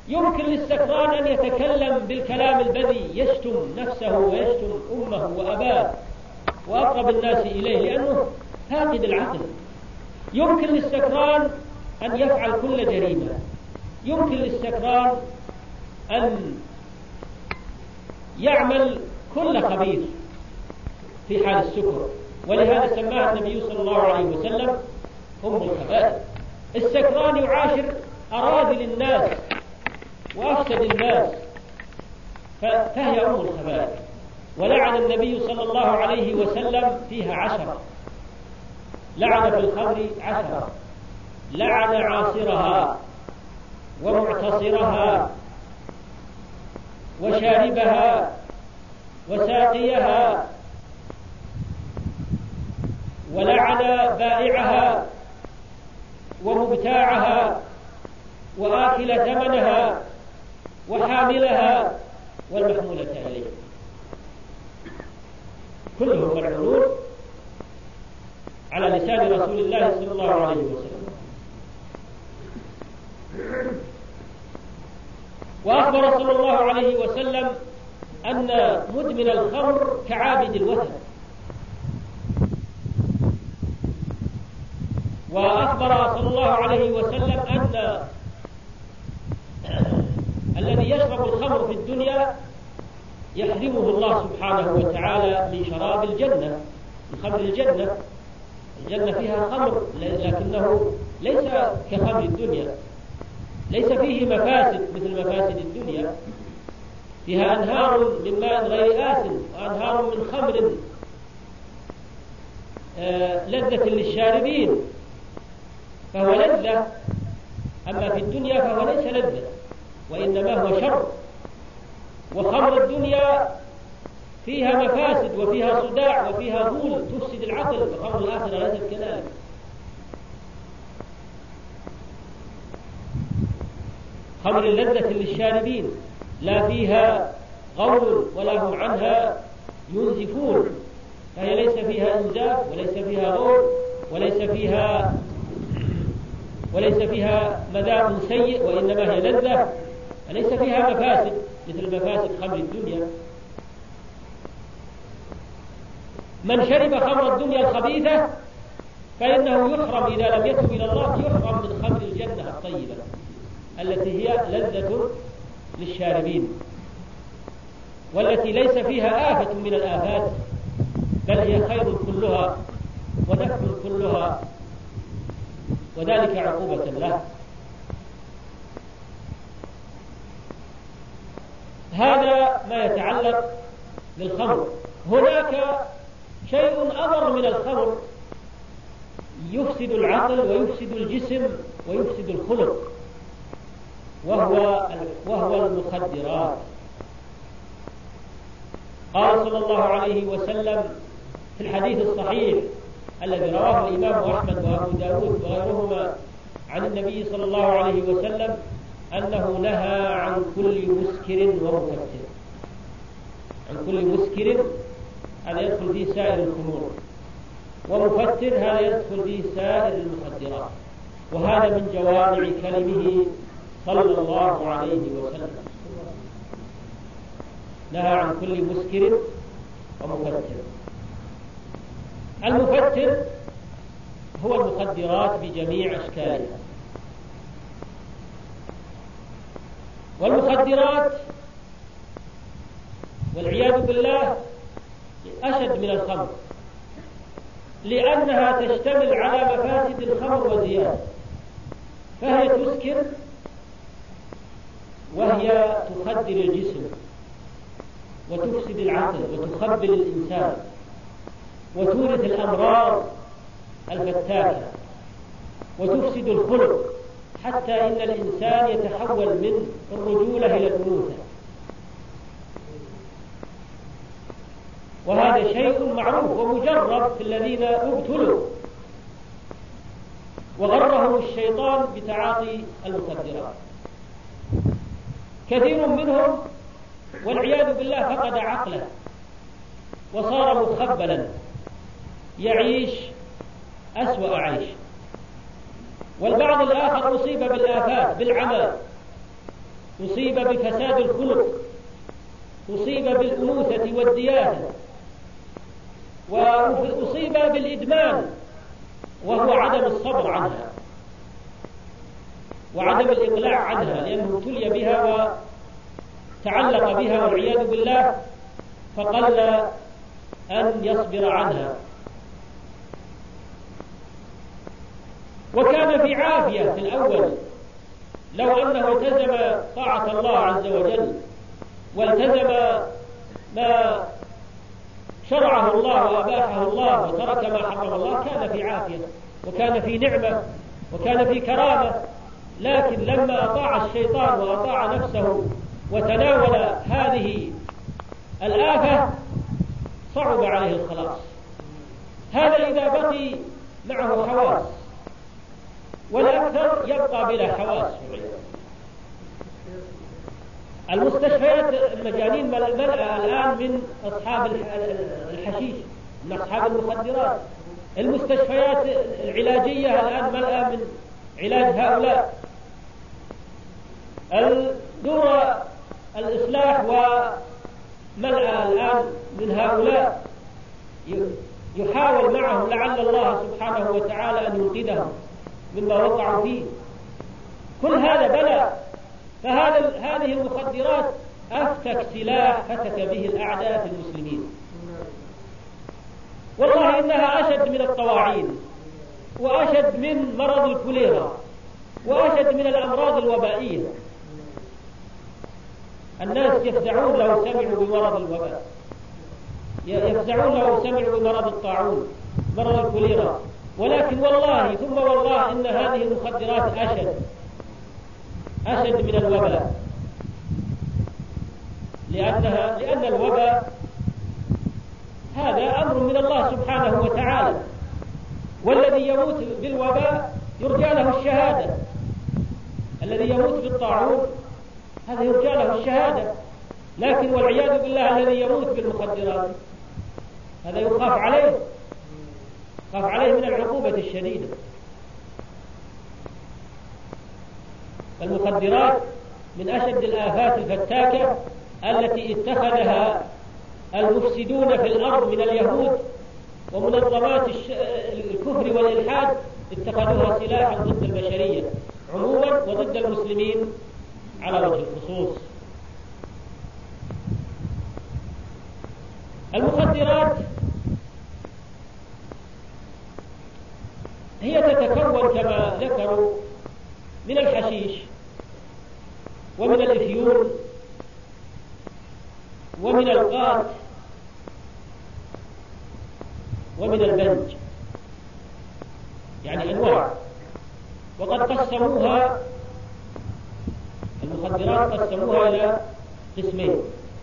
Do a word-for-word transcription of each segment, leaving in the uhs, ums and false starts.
يمكن للسكران أن يتكلم بالكلام البذيء يشتم نفسه ويشتم أمه وأباه وأقرب الناس إليه لأنه فاقد العقل. يمكن للسكران أن يفعل كل جريمة. يمكن للسكران أن يعمل كل خبيث في حال السكر، ولهذا سماها النبي صلى الله عليه وسلم أم الخبائث. السكران يعاشر أراذل الناس وأفسد الناس فهي أم الخبائث، ولعن النبي صلى الله عليه وسلم فيها عشرة. لعن في الخمر عشرة، لعن عاصرها ومعتصرها وشاربها وساقيها، ولعن بائعها ومبتاعها وآكل ثمنها وحاملها والمحمولة إليه، كلهم ملعونون على لسان رسول الله صلى الله عليه وسلم. وأخبر صلى الله عليه وسلم أن مدمن الخمر كعابد الوثن. وأخبر صلى الله عليه وسلم أن الذي يشرب الخمر في الدنيا يحرمه الله سبحانه وتعالى من شراب الجنة، من خمر الجنة. الجنة فيها خمر لكنه ليس كخمر الدنيا، ليس فيه مفاسد مثل مفاسد الدنيا. فيها أنهار من ماء غير آسن وأنهار من خمر لذة للشاربين، فهو لذة. أما في الدنيا فهو ليس لذة وإنما هو شر. وخمر الدنيا فيها مفاسد وفيها صداع وفيها غول تفسد العقل، وخمر الآخرة ليست كذلك. خمر لذة للشاربين لا فيها غول ولا هم عنها ينزفون، فهي ليس فيها إنزاف وليس فيها غول وليس فيها وليس فيها مذاق سيء، وإنما هي لذة، فليس فيها مفاسد مثل مفاسد خمر الدنيا. من شرب خمر الدنيا الخبيثة فإنه يحرم إذا لم يتب إلى الله، يحرم من خمر الجنة الطيبة التي هي لذة للشاربين، والتي ليس فيها آفة من الآفات، بل هي خير كلها ونفع كلها، وذلك عقوبة له. هذا ما يتعلق بالخمر. هناك شيء أضر من الخمر يفسد العقل ويفسد الجسم ويفسد الخلق، وهو وهو المخدرات. قال صلى الله عليه وسلم في الحديث الصحيح الذي رواه الإمام أحمد وأبو داود وغيرهما عن النبي صلى الله عليه وسلم أنه نهى عن كل مسكر ومفتر. عن كل مسكر هذا يدخل فيه سائر الخمور، ومفتر هذا يدخل فيه سائر المخدرات، وهذا من جوامع كلمه صلى الله عليه وسلم. نهى عن كل مسكر ومفتر. المفتر هو المخدرات بجميع أشكالها، والمخدرات والعياذ بالله أشد من الخمر، لأنها تشتمل على مفاسد الخمر وزيادة، فهي تسكر وهي تخدر الجسم وتفسد العقل وتخبل الإنسان وتورث الأمراض الفتاكة وتفسد الخلق، حتى إن الإنسان يتحول من الرجولة إلى الأنوثة. وهذا شيء معروف ومجرب في الذين ابتلوا وغرهم الشيطان بتعاطي المخدرات. كثير منهم والعياذ بالله فقد عقله وصار مخبلا يعيش أسوأ عيش، والبعض الآخر أصيب بالآفات بالعمى أصيب بفساد الخلق، أصيب بالأنوثة والديانة، وأصيب بالإدمان وهو عدم الصبر عنها وعدم الإقلاع عنها، لأنه ابتلي بها وتعلق بها والعياذ بالله، فقل أن يصبر عنها. وكان في عافية في الأول لو أنه التزم طاعة الله عز وجل والتزم ما شرعه الله وأباحه الله وترك ما حرم الله، كان في عافية وكان في نعمة وكان في كرامة. لكن لما أطاع الشيطان وأطاع نفسه وتناول هذه الآفة صعب عليه الخلاص. هذا إذا بقي معه حواس، والأكثر يبقى بلا حواس. المستشفيات المجانين ملأ الآن من أصحاب الحشيش، من أصحاب المخدرات. المستشفيات العلاجية الآن ملأ من علاج هؤلاء. الدور الإصلاح وملأ الآن من هؤلاء يحاول معهم لعل الله سبحانه وتعالى أن ينقذهم مما وقعوا فيه. كل هذا بلى. فهذا هذه المخدرات أفتك سلاح فتك به الأعداء في المسلمين. والله إنها أشد من الطواعين، وأشد من مرض الكوليرا، وأشد من الأمراض الوبائية. الناس يفزعون لو سمعوا بمرض الوباء، يفزعون لو سمعوا بمرض الطاعون، مرض الكوليرا. ولكن والله ثم والله إن هذه المخدرات أشد أشد من الوباء، لأنها لأن الوباء هذا أمر من الله سبحانه وتعالى، والذي يموت بالوباء يرجى له الشهادة. الذي يموت بالطاعون هذا يرجى له الشهادة. لكن والعياذ بالله الذي يموت بالمخدرات هذا يخاف عليه، يخاف عليه من العقوبة الشديدة. المخدرات من أشد الآفات الفتاكة التي اتخذها المفسدون في الأرض من اليهود ومنظمات الكفر والإلحاد، اتخذوها سلاحا ضد البشرية عموما وضد المسلمين على وجه الخصوص. المخدرات هي تتكون كما ذكروا من الحشيش ومن الإفيون ومن القات ومن البنج، يعني أنواع. وقد قسموها المخدرات قسموها إلى قسمين: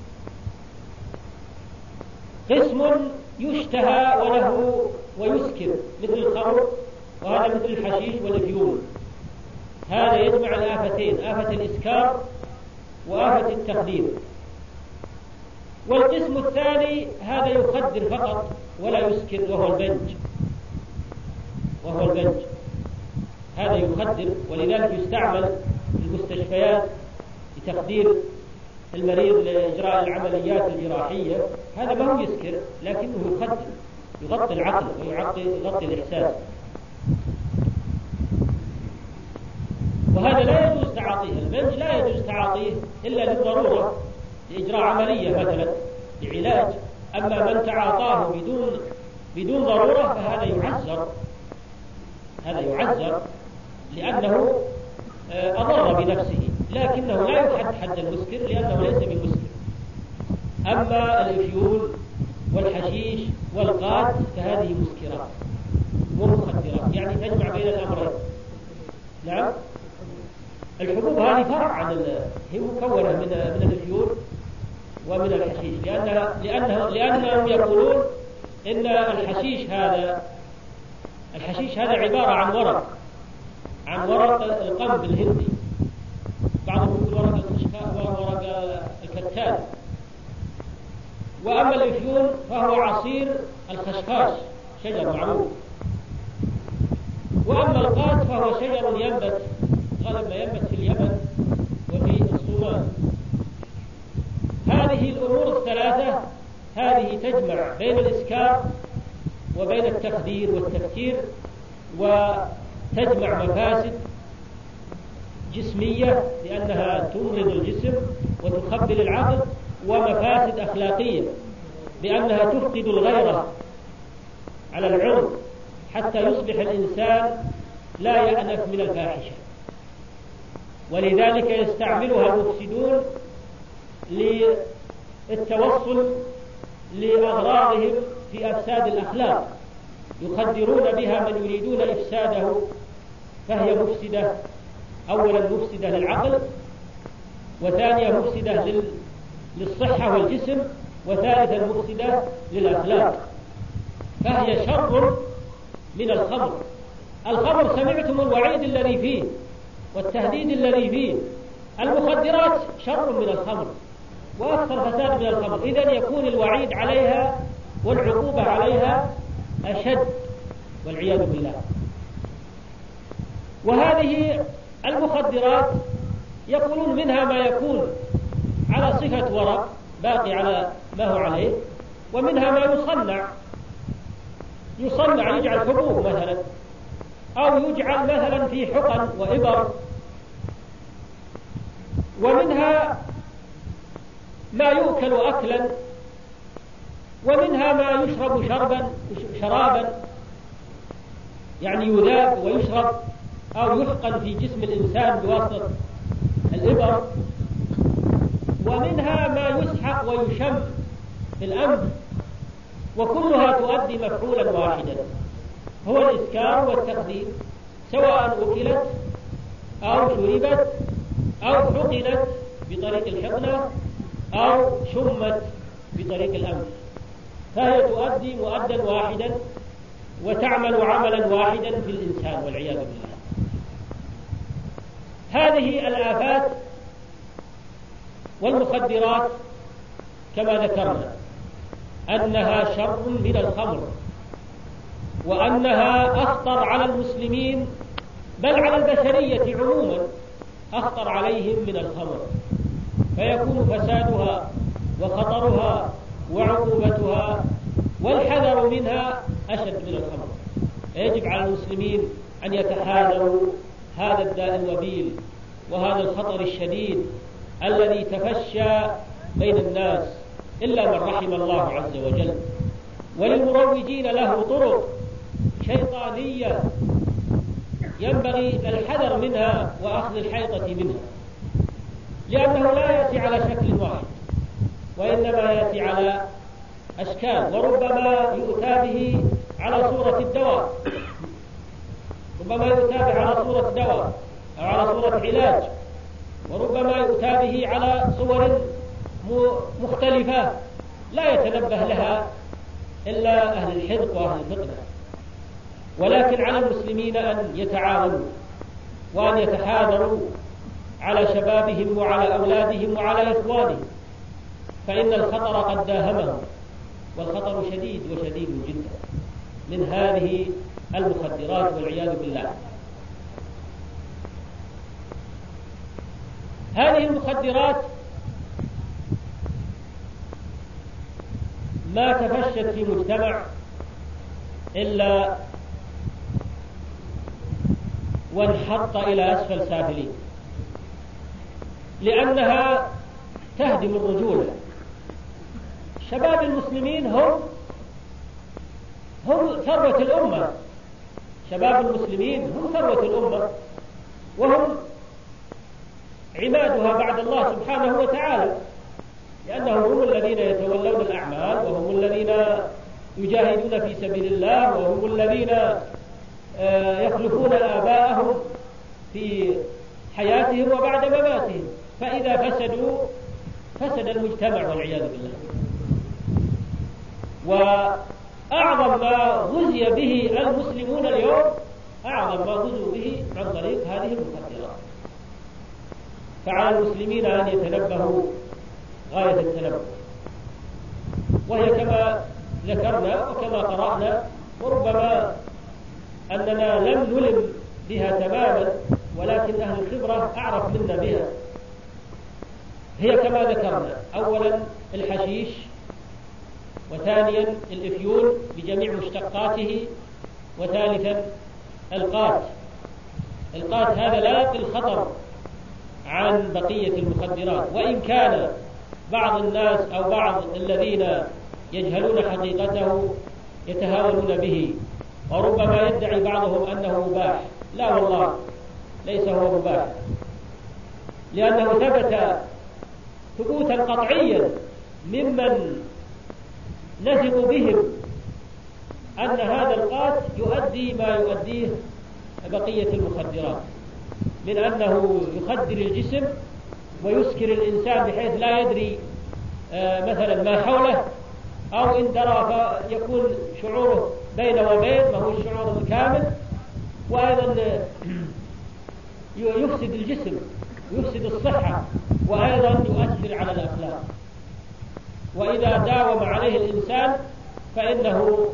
قسم يشتهى وله ويسكر مثل الخمر، وهذا مثل الحشيش والإفيون. هذا يجمع الآفتين، آفة الإسكار وآفة التخدير. والقسم الثاني هذا يخدر فقط ولا يسكر، وهو البنج وهو البنج هذا يخدر، ولذلك يستعمل في المستشفيات لتخدير المريض لإجراء العمليات الجراحية. هذا ما هو يسكر لكنه يخدر، يغطي العقل ويغطي الإحساس. وهذا لا يجوز تعاطيه. البنج لا يجوز تعاطيه إلا للضرورة، لإجراء عملية مثلا، لعلاج. أما من تعاطاه بدون بدون ضرورة فهذا يعذر، هذا يعذر لأنه أضر بنفسه، لكنه لا يحد حد المسكر لأنه ليس بمسكر. أما الإفيون والحشيش والقات فهذه مسكرات ومخدرات، يعني تجمع بين الأمرين. نعم. الحبوب هذه فرع عن هي مكونة من من الإفيون ومن الحشيش، لأنها لأنها لأنهم يقولون إن الحشيش هذا الحشيش هذا عبارة عن ورق عن ورق القنب الهندي، بعضهم يقول ورق الخشخاش وورق الكتان. وأما الإفيون فهو عصير الخشخاش، شجر معروف. وأما القات فهو شجر ينبت غالبا ما ينبت في اليمن وفي الصومال. هذه تجمع بين الإسكار وبين التخدير والتفكير، وتجمع مفاسد جسمية لأنها تمرض الجسم وتخبل العقل، ومفاسد أخلاقية بأنها تفقد الغيرة على العرض حتى يصبح الإنسان لا يأنف من الفاحشة. ولذلك يستعملها المفسدون للتوصل لأغراضهم في أفساد الأخلاق، يخدرون بها من يريدون إفساده، فهي مفسدة، أولا مفسدة للعقل، وثانيا مفسدة للصحة والجسم، وثالثا مفسدة للأخلاق، فهي شر من الخمر. الخمر سمعتم الوعيد الذي فيه والتهديد الذي فيه، المخدرات شر من الخمر وأكثر فساد من الخمر، إذن يكون الوعيد عليها والعقوبة عليها أشد والعياذ بالله. وهذه المخدرات يقولون منها ما يكون على صفة ورق باقي على ما هو عليه، ومنها ما يصنع يصنع يجعل حبوب مثلا، أو يجعل مثلا في حقن وإبر، ومنها ما يؤكل أكلا، ومنها ما يشرب شربا شرابا يعني يذاب ويشرب أو يحقن في جسم الإنسان بواسطة الإبر، ومنها ما يسحق ويشم في الأنف، وكلها تؤدي مفعولا واحدا، هو الإسكار والتخدير، سواء أكلت أو شربت أو حقنت بطريق الحقنة أو شمت بطريق الأنف، فهي تؤدي مؤدا واحدا وتعمل عملا واحدا في الإنسان والعياذ بالله. هذه الآفات والمخدرات كما ذكرنا أنها شر من الخمر، وأنها أخطر على المسلمين بل على البشرية عموما، أخطر عليهم من الخمر، فيكون فسادها وخطرها وعقوبتها والحذر منها أشد من الخمر. يجب على المسلمين أن يتحاذروا هذا الداء الوبيل وهذا الخطر الشديد الذي تفشى بين الناس إلا من رحم الله عز وجل. وللمروجين له طرق شيطانية ينبغي الحذر منها وأخذ الحيطة منها، لأنه لا يأتي على شكل واحد، وإنما يأتي على أشكال، وربما يؤتى به على صورة الدواء، ربما يؤتى به على صورة دواء أو على صورة علاج، وربما يؤتى به على صور مختلفة لا يتنبه لها إلا أهل الحذق وأهل الفقه. ولكن على المسلمين أن يتعاونوا وأن يتحاذروا على شبابهم وعلى أولادهم وعلى إخوانهم، فإن الخطر قد داهمهم، والخطر شديد وشديد جدا من هذه المخدرات والعياذ بالله. هذه المخدرات ما تفشت في مجتمع إلا وانحط إلى أسفل سافلين، لأنها تهدم الرجولة. شباب المسلمين هم هم ثروة الأمة، شباب المسلمين هم ثروة الأمة، وهم عمادها بعد الله سبحانه وتعالى، لأنهم هم الذين يتولون الأعمال، وهم الذين يجاهدون في سبيل الله، وهم الذين يخلفون آباءهم في حياتهم وبعد مماتهم، فإذا فسدوا فسد المجتمع والعياذ بالله. وأعظم ما غزي به المسلمون اليوم، أعظم ما غزوا به عن طريق هذه المخدرات، فعلى المسلمين أن يتنبهوا غاية التنبه، وهي كما ذكرنا وكما قرأنا، وربما أننا لم نلم بها تماما، ولكن أهل الخبرة أعرف منا بها. هي كما ذكرنا، أولا الحشيش وثانيا الإفيون بجميع مشتقاته، وثالثا القات. القات هذا لا يقل خطر عن بقية المخدرات، وإن كان بعض الناس أو بعض الذين يجهلون حقيقته يتهاونون به، وربما يدعي بعضهم أنه مباح. لا والله، ليس هو مباح، لأنه ثبت ثبوتا قطعيا ممن نثق بهم أن هذا القات يؤدي ما يؤديه بقية المخدرات، من أنه يخدر الجسم ويسكر الإنسان بحيث لا يدري مثلا ما حوله، أو إن درى فيكون شعوره بين وبين ما هو الشعور الكامل، وأيضا يفسد الجسم ويفسد الصحة، وأيضا يؤثر على الأخلاق. وإذا داوم عليه الإنسان فإنه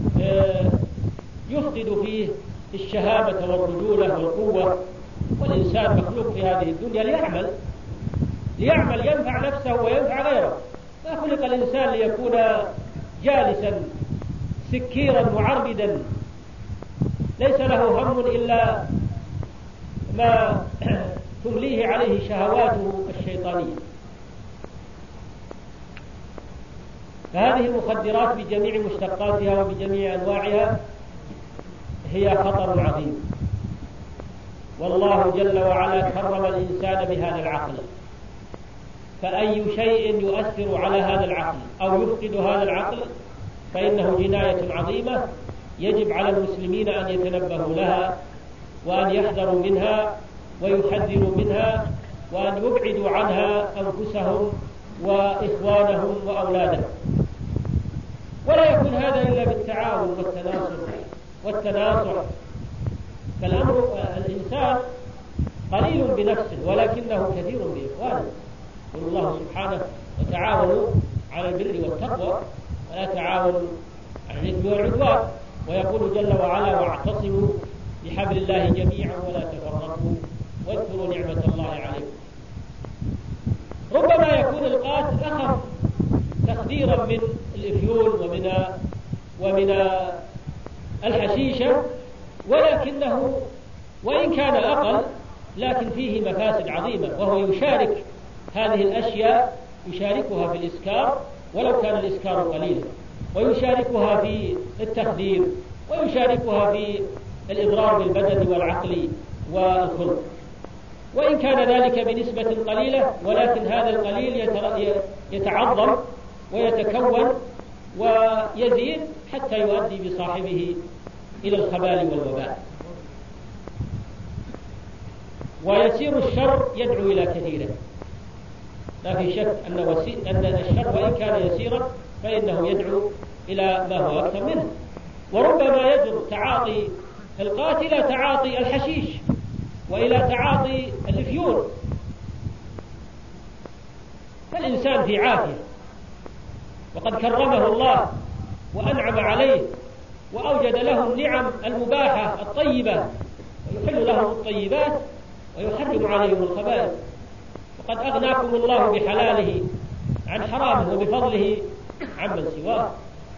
يفقد فيه الشهامة والرجولة والقوة. والإنسان مخلوق في هذه الدنيا ليعمل ليعمل ينفع نفسه وينفع غيره. ما خلق الإنسان ليكون جالسا سكيرا معربدا ليس له هم إلا ما تمليه عليه شهواته الشيطانية. فهذه المخدرات بجميع مشتقاتها وبجميع أنواعها هي خطر عظيم، والله جل وعلا كرم الإنسان بهذا العقل، فأي شيء يؤثر على هذا العقل أو يفقد هذا العقل فإنه جناية عظيمة يجب على المسلمين أن يتنبهوا لها، وأن يحذروا منها ويحذروا منها، وأن يبعدوا عنها أنفسهم وإخوانهم وأولادهم. ولا يكون هذا إلا بالتعاون والتناصر والتناصح. فالأمر الإنسان قليل بنفسه ولكنه كثير بإخوانه. يقول الله سبحانه: وتعاونوا على البر والتقوى ولا تعاونوا على الإثم والعدوان. ويقول جل وعلا: واعتصموا بحبل الله جميعا ولا تفرقوا واذكروا نعمة الله عليكم. ربما يكون القات أخف تخديرا من الإفيون ومن ومن الحشيشة، ولكنه وإن كان أقل لكن فيه مفاسد عظيمة، وهو يشارك هذه الأشياء يشاركها في الإسكار ولو كان الإسكار قليلا، ويشاركها في التخدير، ويشاركها في الإضرار بالبدن والعقل والخلق، وإن كان ذلك بنسبة قليلة، ولكن هذا القليل يتعظم ويتكون ويزيد حتى يؤدي بصاحبه إلى الخبال والوباء. ويسير الشر يدعو إلى كثيره، لا في شك أن, وسي... أن الشر وإن كان يسيرا فإنه يدعو إلى ما هو أكثر منه. وربما يجر تعاطي القات إلى تعاطي الحشيش وإلى تعاطي الإفيون. فالإنسان في عافية وقد كرمه الله وأنعم عليه وأوجد له النعم المباحة الطيبة، ويحل لهم الطيبات ويحرم عليهم الخبائث، وقد أغناكم الله بحلاله عن حرامه وبفضله عمن سواه.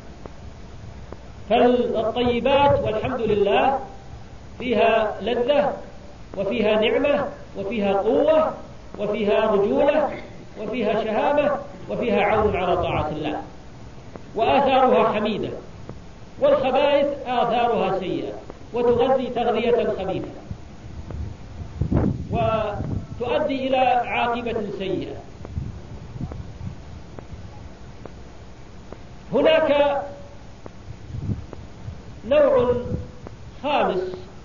فالطيبات والحمد لله فيها لذة وفيها نعمة وفيها قوة وفيها رجولة وفيها شهامة وفيها عون على طاعة الله، وآثارها حميدة. والخبائث آثارها سيئة وتغذي تغذية خبيثة وتؤدي إلى عاقبة سيئة. هناك نوع خامس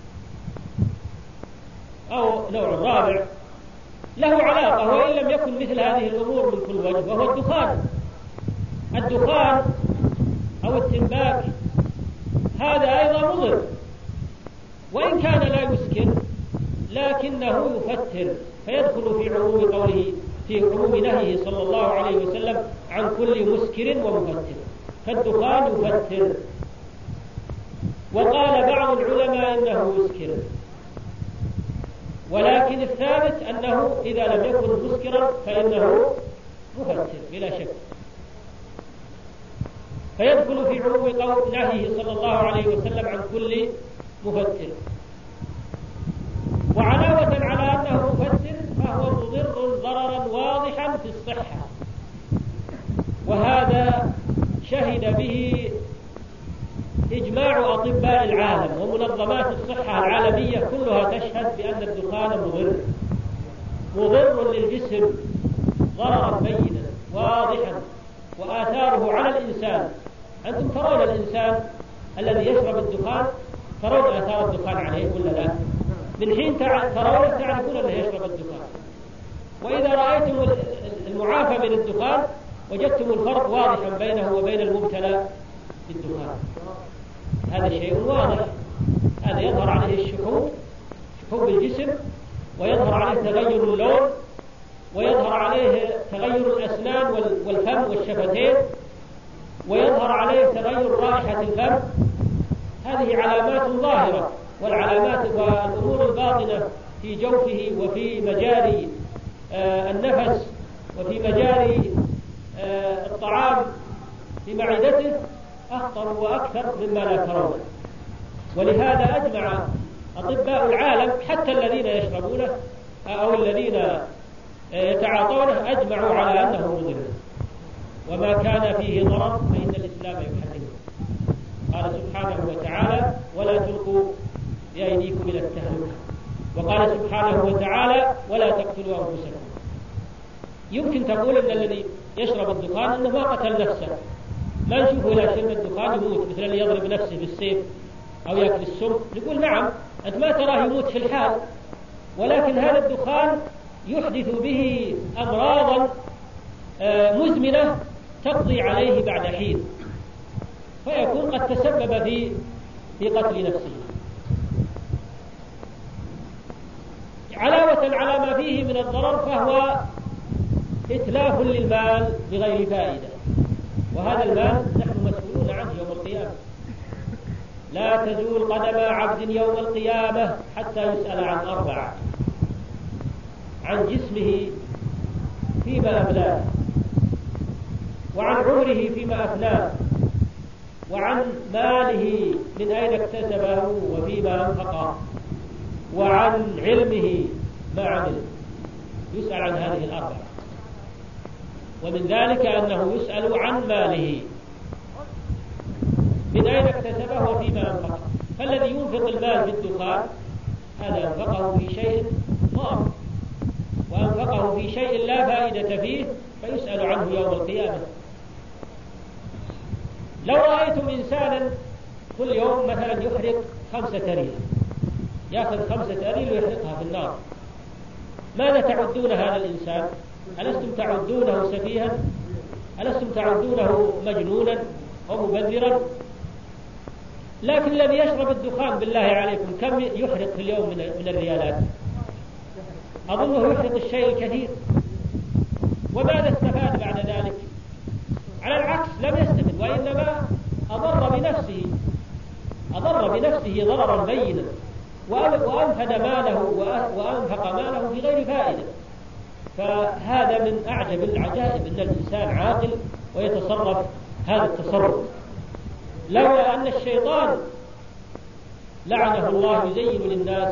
أو نوع رابع له علاقة وإن لم يكن مثل هذه الأمور من كل وجه، وهو الدخان. الدخان أو التنباك هذا أيضا مضر، وإن كان لا يسكن لكنه يفتر، فيدخل في عموم قوله في عموم نهيه صلى الله عليه وسلم عن كل مسكر ومفتر. فالدخان يفتر. وقال بعض العلماء إنه يسكر، ولكن الثابت أنه إذا لم يكن مسكرا فإنه مفتر بلا شك. فيدخل في عموم قول نهيه صلى الله عليه وسلم عن كل مفتر. وعلاوة على أنه مفتر فهو مضر ضررا واضحا في الصحة، وهذا شهد به إجماع أطباء العالم ومنظمات الصحة العالمية كلها تشهد بأن الدخان مضر مضر للجسم ضررا بينا واضحا، وآثاره على الإنسان. أنتم ترون الإنسان الذي يشرب الدخان، ترون آثار الدخان عليه ولا لا؟ من حين ترونه تعرفون أنه يشرب الدخان. وإذا رأيتم المعافى من الدخان وجدتم الفرق واضحا بينه وبين المبتلى بالدخان. هذا شيء واضح، هذا يظهر عليه الشحوب شحوب الجسم، ويظهر عليه تغير اللون، ويظهر عليه تغير الأسنان والفم والشفتين، ويظهر عليه تغير رائحة الفم. هذه علامات ظاهرة، والعلامات والأمور الباطنة في جوفه وفي مجاري آه النفس وفي مجاري آه الطعام في معدته أخطر وأكثر مما لا ترون. ولهذا أجمع أطباء العالم حتى الذين يشربونه أو الذين يتعاطونه أجمعوا على أنه مضر، وما كان فيه ضرر فإن الإسلام يحرمه. قال سبحانه وتعالى: ولا تلقوا بأيديكم إلى التهلكة. وقال سبحانه وتعالى: ولا تقتلوا أنفسكم. يمكن تقول أن الذي يشرب الدخان أنه ما قتل نفسه، ما نشوفه إلى شرب الدخان يموت، مثل اللي يضرب نفسه بالسيف أو يأكل السم. نقول نعم، أنت ما تراه يموت في الحال، ولكن هذا الدخان يحدث به أمراضا مزمنة تقضي عليه بعد حين، فيكون قد تسبب في في قتل نفسه. علاوة على ما فيه من الضرر فهو إتلاف للمال بغير فائدة، وهذا المال نحن مسؤولون عنه يوم القيامة. لا تزول قدم عبد يوم القيامة حتى يسأل عن أربع: عن جسمه فيما أبلاه، وعن عمره فيما أفناه، وعن ماله من أين اكتسبه وفيما أنفقه، وعن علمه ما عمل. يسأل عن هذه الأربعة. ومن ذلك أنه يسأل عن ماله من أين اكتسبه وفيما أنفقه. فالذي ينفق المال بالدخان هذا أنفقه في شيء ضار، وأنفقه في شيء لا فائدة فيه، فيسأل عنه يوم القيامة. لو رأيتم إنسانا كل يوم مثلا يحرق خمسة أريل، يأخذ خمسة أريل ويحرقها في النار، ماذا تعدون هذا الإنسان؟ ألستم تعدونه سفيها؟ ألستم تعدونه مجنونا ومبذرا؟ لكن الذي يشرب الدخان بالله عليكم كم يحرق في اليوم من الريالات؟ أظنه يحرق الشيء الكثير. وماذا استفاد بعد ذلك؟ على العكس لم يستفد، وإنما أضر بنفسه أضر بنفسه ضررا بينا، وأنفد ماله وأنفق ماله في غير فائدة. فهذا من أعجب العجائب أن الإنسان عاقل ويتصرف هذا التصرف. لولا أن الشيطان لعنه الله يزين للناس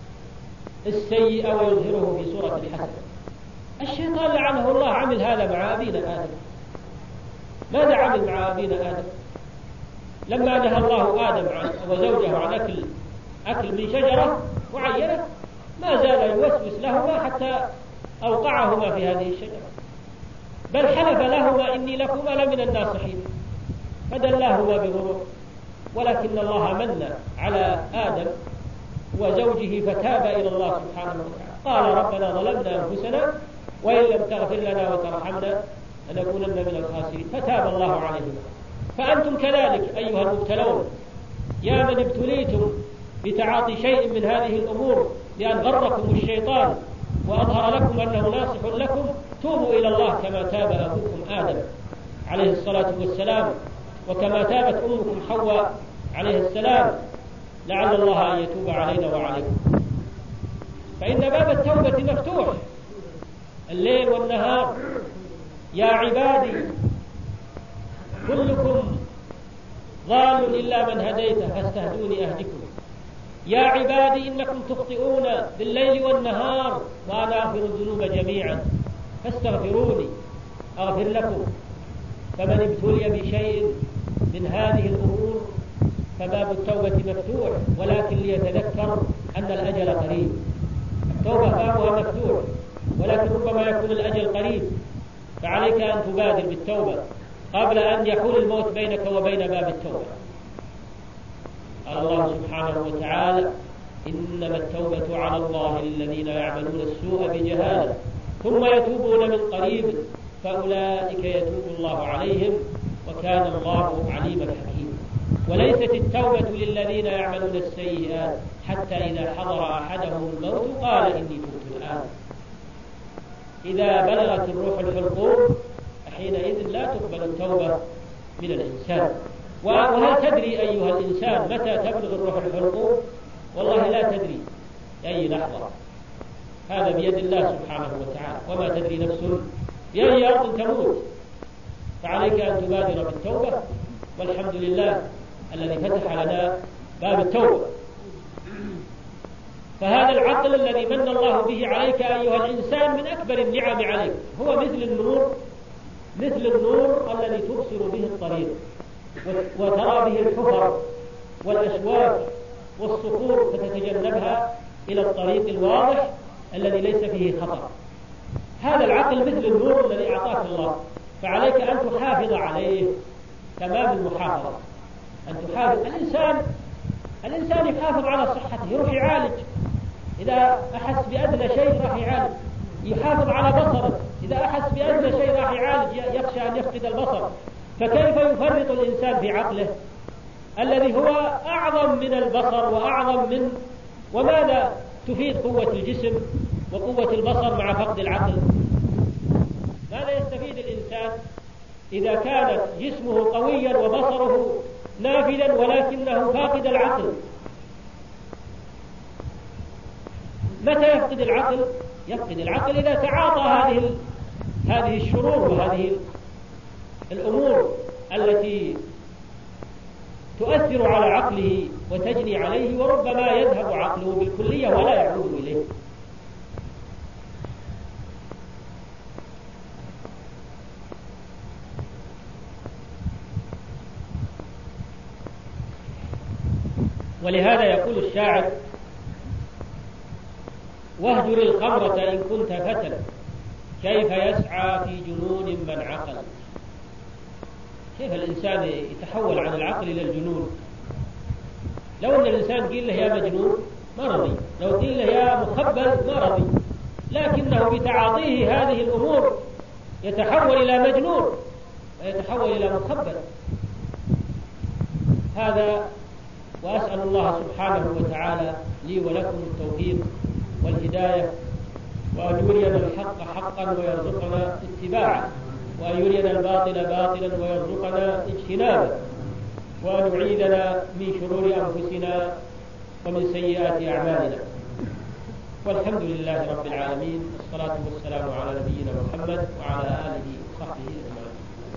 السيء ويظهره في صورة الحسن. الشيطان لعنه الله عمل هذا مع أبينا آدم. ماذا عمل مع أبينا آدم؟ لما نهى الله آدم وزوجه عن أكل أكل من شجرة معينة ما زال يوسوس لهما حتى أوقعهما في هذه الشجرة، بل حلف لهما إني لكما لمن الناصحين، فدلاهما بغرور. ولكن الله من على آدم وزوجه فتاب إلى الله سبحانه وتعالى، قال ربنا ظلمنا أنفسنا وإن لم تغفر لنا وترحمنا لنكونن من الخاسرين، فتاب الله عليهم. فأنتم كذلك أيها المبتلون، يا من ابتليتم بتعاطي شيء من هذه الأمور لأن غركم الشيطان وأظهر لكم أنه ناصح لكم، توبوا إلى الله كما تاب أبوكم آدم عليه الصلاة والسلام، وكما تابت أمكم حواء عليه السلام، لعل الله أن يتوب علينا وعليكم. فإن باب التوبة مفتوح الليل والنهار. يا عبادي كلكم ضال إلا من هديته فاستهدوني أهدكم. يا عبادي إنكم تخطئون بالليل والنهار وأنا أغفر الذنوب جميعا فاستغفروني أغفر لكم. فمن ابتلي بشيء من هذه الأمور فباب التوبة مفتوح، ولكن ليتذكر أن الأجل قريب. التوبة بابها مفتوح، ولكن ربما يكون الأجل قريب، فعليك أن تبادر بالتوبة قبل أن يحول الموت بينك وبين باب التوبة. قال الله سبحانه وتعالى: إنما التوبة على الله للذين يعملون السوء بجهالة ثم يتوبون من قريب فأولئك يتوب الله عليهم وكان الله عليما حكيما. وليست التوبة للذين يعملون السيئات حتى إذا حضر أحدهم الموت قال إني تبت الآن. إذا بلغت الروح الحلقوم حينئذ لا تقبل التوبة من الإنسان. وهل تدري أيها الإنسان متى تبلغ الروح الحلقوم؟ والله لا تدري أي لحظة، هذا بيد الله سبحانه وتعالى، وما تدري نفس بأي أرض تموت. فعليك أن تبادر بالتوبة، والحمد لله الذي فتح لنا باب التوبة. فهذا العقل الذي من الله به عليك أيها الإنسان من أكبر النعم عليك، هو مثل النور مثل النور الذي تبصر به الطريق وترى به الحفر والأشواك والصخور فتتجنبها إلى الطريق الواضح الذي ليس فيه خطر. هذا العقل مثل النور الذي أعطاك الله، فعليك أن تحافظ عليه تمام المحافظة. أن تحافظ الإنسان الإنسان يحافظ على صحته، يروح يعالج إذا أحس بأدنى شيء راح يعالج، يحافظ على بصره إذا أحس بأدنى شيء راح يعالج، يخشى أن يفقد البصر. فكيف يفرط الإنسان في عقله الذي هو أعظم من البصر وأعظم من وماذا تفيد قوة الجسم وقوة البصر مع فقد العقل؟ ماذا يستفيد الإنسان إذا كان جسمه قويا وبصره نافذا ولكنه فاقد العقل؟ متى يفقد العقل؟ يفقد العقل إذا تعاطى هذه هذه الشرور وهذه الأمور التي تؤثر على عقله وتجني عليه، وربما يذهب عقله بالكلية ولا يعود إليه. ولهذا يقول الشاعر: واهجر الخمرة إن كنت فتى كيف يسعى في جنون من عقل. كيف الإنسان يتحول عن العقل إلى الجنون؟ لو أن الإنسان قيل له يا مجنون ما رضي، لو قيل له يا مخبل ما رضي، لكنه بتعاطيه هذه الأمور يتحول إلى مجنون ويتحول إلى مخبل. هذا، وأسأل الله سبحانه وتعالى لي ولكم التوفيق والهداية، وأن يرينا الحق حقا ويرزقنا اتباعه، وأن يرينا الباطل باطلا ويرزقنا اجتنابه، وأن يعيذنا من شرور أنفسنا ومن سيئات أعمالنا. والحمد لله رب العالمين، والصلاة والسلام على نبينا محمد وعلى آله وصحبه أجمعين.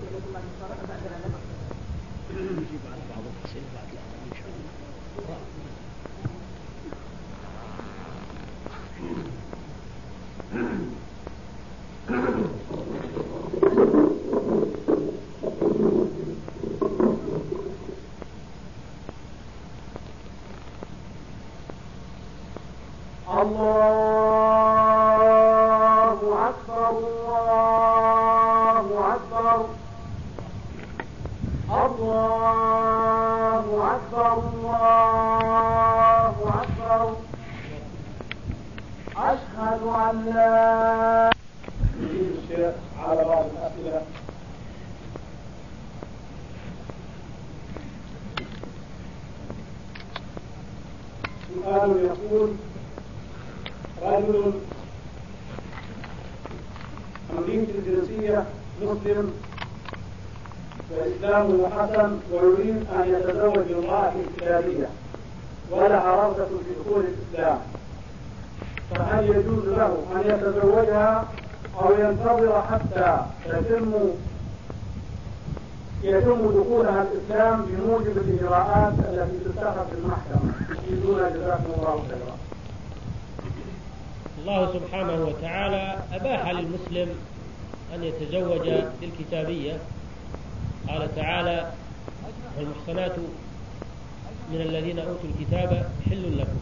الله أكبر الله أكبر الله أكبر الله أكبر. أشهد أن لا الشيخ على بعض الأسئلة. سؤال يقول: رجل أمريكي الجنسية مسلم وإسلامه حسن ويريد أن يتزوج امرأة كتابية ولها رغبة في دخول الإسلام، فهل يجوز له أن يتزوجها أو ينتظر حتى تتم يتم دخولها الإسلام بموجب الإجراءات التي تتخذ في المحكمة. يجيزون جزاكم الله خيرا. الله سبحانه وتعالى أباح للمسلم أن يتزوج بالكتابية. قال تعالى: والمحصنات من الذين أوتوا الكتاب حل لكم.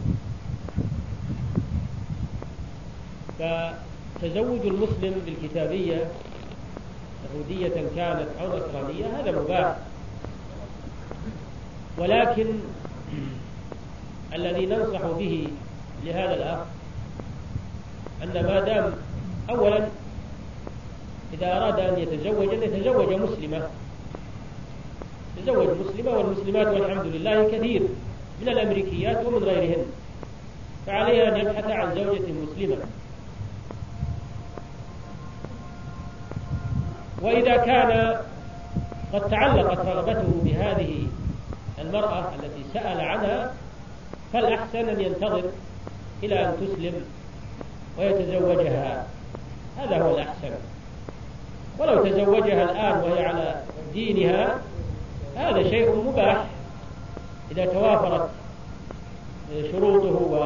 فتزوج المسلم بالكتابية يهودية كانت أو نصرانية هذا مباح، ولكن الذي ننصح به لهذا الأخ أن ما دام أولا إذا أراد أن يتزوج أن يتزوج مسلمة، يتزوج مسلمة، والمسلمات والحمد لله كثير من الأمريكيات ومن غيرهن، فعليه أن يبحث عن زوجة مسلمة. وإذا كان قد تعلقت رغبته بهذه المرأة التي سأل عنها فالأحسن أن ينتظر إلى أن تسلم ويتزوجها، هذا هو الأحسن. ولو تزوجها الآن وهي على دينها هذا شيء مباح إذا توافرت شروطه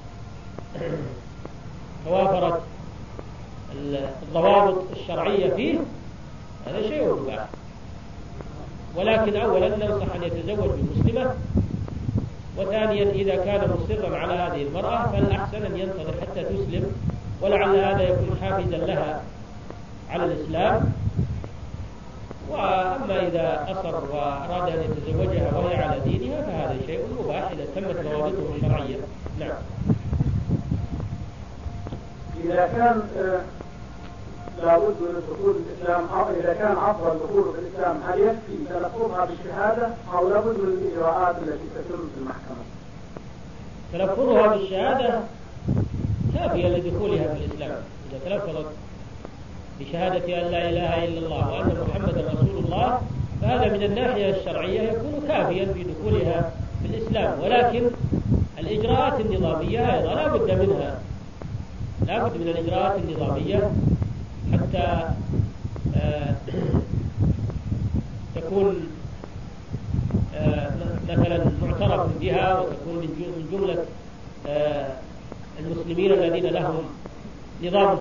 وتوافرت الضوابط الشرعية فيه، هذا شيء مباح. ولكن أولا ننصح أن يتزوج بمسلمة، وثانيا إذا كان مصرا على هذه المرأة فالأحسن أن ينتظر حتى تسلم، ولعل هذا يكون حافزا لها على الإسلام. وأما إذا أصر وأراد أن يتزوجها وهي على دينها فهذا شيء مباح إذا تمت ضوابطه الشرعية. نعم. إذا كان لابد من دخول الإسلام أو إذا كان أفضل دخوله في الإسلام، هل يكفي تلفظها بالشهادة أو لابد من الإجراءات التي تتم في المحكمة؟ تلفظها بالشهادة كافية لدخولها في الإسلام. إذا تلفظت بشهادة أن لا إله إلا الله وأن محمدا رسول الله فهذا من الناحية الشرعية يكون كافيا في دخولها في الإسلام. ولكن الإجراءات النظامية أيضا لا بد منها، لا بد من الإجراءات النظامية حتى آه تكون آه مثلا معترف بها وتكون من جملة آه المسلمين الذين لهم نظام